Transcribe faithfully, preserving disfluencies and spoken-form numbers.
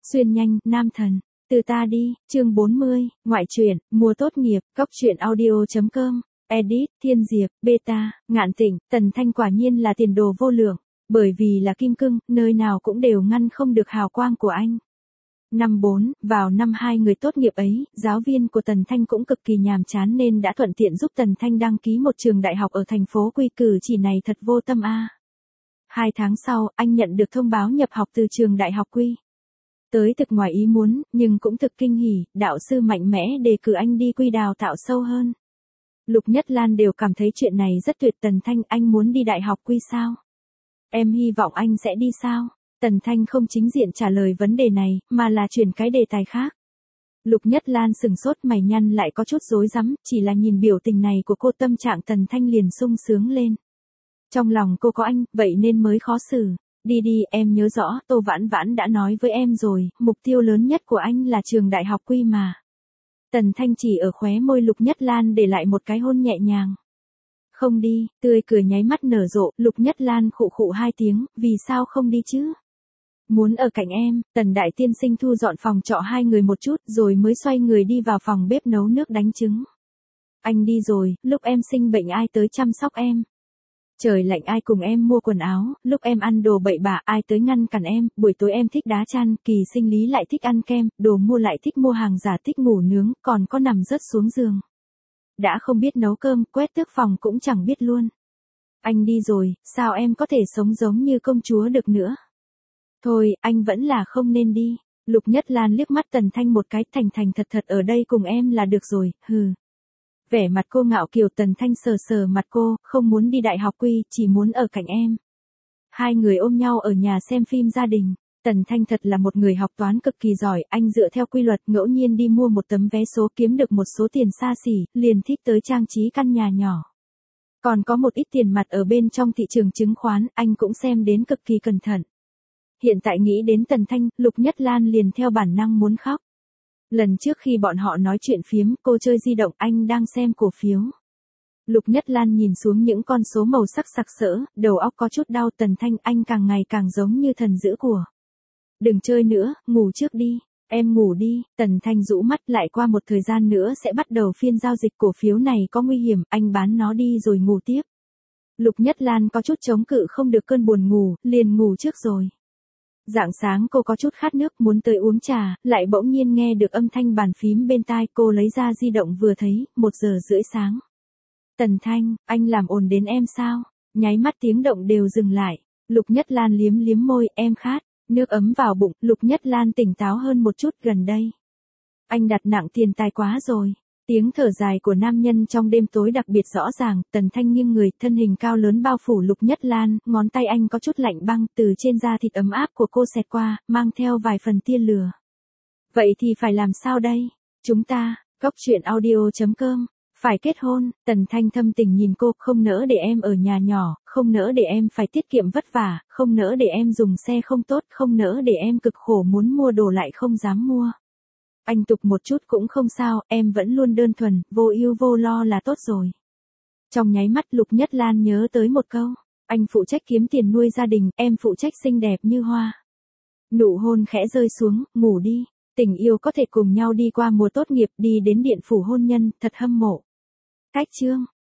Xuyên nhanh, nam thần. Từ ta đi, chương bốn mươi, ngoại truyện, mùa tốt nghiệp, góc truyện audio chấm com, edit, Thiên Diệp, beta, Ngạn Tịnh, Tần Thanh quả nhiên là tiền đồ vô lượng, bởi vì là kim cương, nơi nào cũng đều ngăn không được hào quang của anh. Năm bốn, vào năm hai người tốt nghiệp ấy, giáo viên của Tần Thanh cũng cực kỳ nhàm chán nên đã thuận tiện giúp Tần Thanh đăng ký một trường đại học ở thành phố Quy Cử chỉ này thật vô tâm a. Hai tháng sau, anh nhận được thông báo nhập học từ trường đại học Quy. Tới thực ngoài ý muốn, nhưng cũng thực kinh hỉ, đạo sư mạnh mẽ đề cử anh đi Quy đào tạo sâu hơn. Lục Nhất Lan đều cảm thấy chuyện này rất tuyệt. Tần Thanh, anh muốn đi đại học Quy sao? Em hy vọng anh sẽ đi sao? Tần Thanh không chính diện trả lời vấn đề này, mà là chuyển cái đề tài khác. Lục Nhất Lan sừng sốt, mày nhăn lại có chút rối rắm, chỉ là nhìn biểu tình này của cô tâm trạng Tần Thanh liền sung sướng lên. Trong lòng cô có anh, vậy nên mới khó xử. Đi đi, em nhớ rõ, Tô Vãn Vãn đã nói với em rồi, mục tiêu lớn nhất của anh là trường đại học Quy mà. Tần Thanh chỉ ở khóe môi Lục Nhất Lan để lại một cái hôn nhẹ nhàng. Không đi, tươi cười nháy mắt nở rộ, Lục Nhất Lan khụ khụ hai tiếng, vì sao không đi chứ? Muốn ở cạnh em. Tần Đại Tiên Sinh thu dọn phòng trọ hai người một chút rồi mới xoay người đi vào phòng bếp nấu nước đánh trứng. Anh đi rồi, lúc em sinh bệnh ai tới chăm sóc em? Trời lạnh ai cùng em mua quần áo, lúc em ăn đồ bậy bạ ai tới ngăn cản em, buổi tối em thích đá chăn, kỳ sinh lý lại thích ăn kem, đồ mua lại thích mua hàng giả, thích ngủ nướng, còn có nằm rớt xuống giường. Đã không biết nấu cơm, quét tước phòng cũng chẳng biết luôn. Anh đi rồi, sao em có thể sống giống như công chúa được nữa? Thôi, anh vẫn là không nên đi. Lục Nhất Lan liếc mắt Tần Thanh một cái, thành thành thật thật ở đây cùng em là được rồi, hừ. Vẻ mặt cô ngạo kiều. Tần Thanh sờ sờ mặt cô, không muốn đi đại học Quy, chỉ muốn ở cạnh em. Hai người ôm nhau ở nhà xem phim gia đình. Tần Thanh thật là một người học toán cực kỳ giỏi, anh dựa theo quy luật ngẫu nhiên đi mua một tấm vé số kiếm được một số tiền xa xỉ, liền thích tới trang trí căn nhà nhỏ. Còn có một ít tiền mặt ở bên trong thị trường chứng khoán, anh cũng xem đến cực kỳ cẩn thận. Hiện tại nghĩ đến Tần Thanh, Lục Nhất Lan liền theo bản năng muốn khóc. Lần trước khi bọn họ nói chuyện phiếm, cô chơi di động, anh đang xem cổ phiếu. Lục Nhất Lan nhìn xuống những con số màu sắc sặc sỡ, đầu óc có chút đau. Tần Thanh, anh càng ngày càng giống như thần giữ của. Đừng chơi nữa, ngủ trước đi. Em ngủ đi. Tần Thanh rũ mắt, lại qua một thời gian nữa sẽ bắt đầu phiên giao dịch cổ phiếu này có nguy hiểm, anh bán nó đi rồi ngủ tiếp. Lục Nhất Lan có chút chống cự không được cơn buồn ngủ, liền ngủ trước rồi. Rạng sáng cô có chút khát nước muốn tới uống trà, lại bỗng nhiên nghe được âm thanh bàn phím bên tai. Cô lấy ra di động vừa thấy, một giờ rưỡi sáng. Tần Thanh, anh làm ồn đến em sao? Nháy mắt tiếng động đều dừng lại. Lục Nhất Lan liếm liếm môi, em khát. Nước ấm vào bụng, Lục Nhất Lan tỉnh táo hơn một chút. Gần đây, anh đặt nặng tiền tài quá rồi. Tiếng thở dài của nam nhân trong đêm tối đặc biệt rõ ràng. Tần Thanh nghiêng người, thân hình cao lớn bao phủ Lục Nhất Lan, ngón tay anh có chút lạnh băng, từ trên da thịt ấm áp của cô xẹt qua, mang theo vài phần tia lửa. Vậy thì phải làm sao đây? Chúng ta, góc truyện audio chấm com, phải kết hôn. Tần Thanh thâm tình nhìn cô, không nỡ để em ở nhà nhỏ, không nỡ để em phải tiết kiệm vất vả, không nỡ để em dùng xe không tốt, không nỡ để em cực khổ muốn mua đồ lại không dám mua. Anh tục một chút cũng không sao, em vẫn luôn đơn thuần, vô ưu vô lo là tốt rồi. Trong nháy mắt Lục Nhất Lan nhớ tới một câu. Anh phụ trách kiếm tiền nuôi gia đình, em phụ trách xinh đẹp như hoa. Nụ hôn khẽ rơi xuống, ngủ đi. Tình yêu có thể cùng nhau đi qua mùa tốt nghiệp, đi đến điện phủ hôn nhân, thật hâm mộ. Cách chương.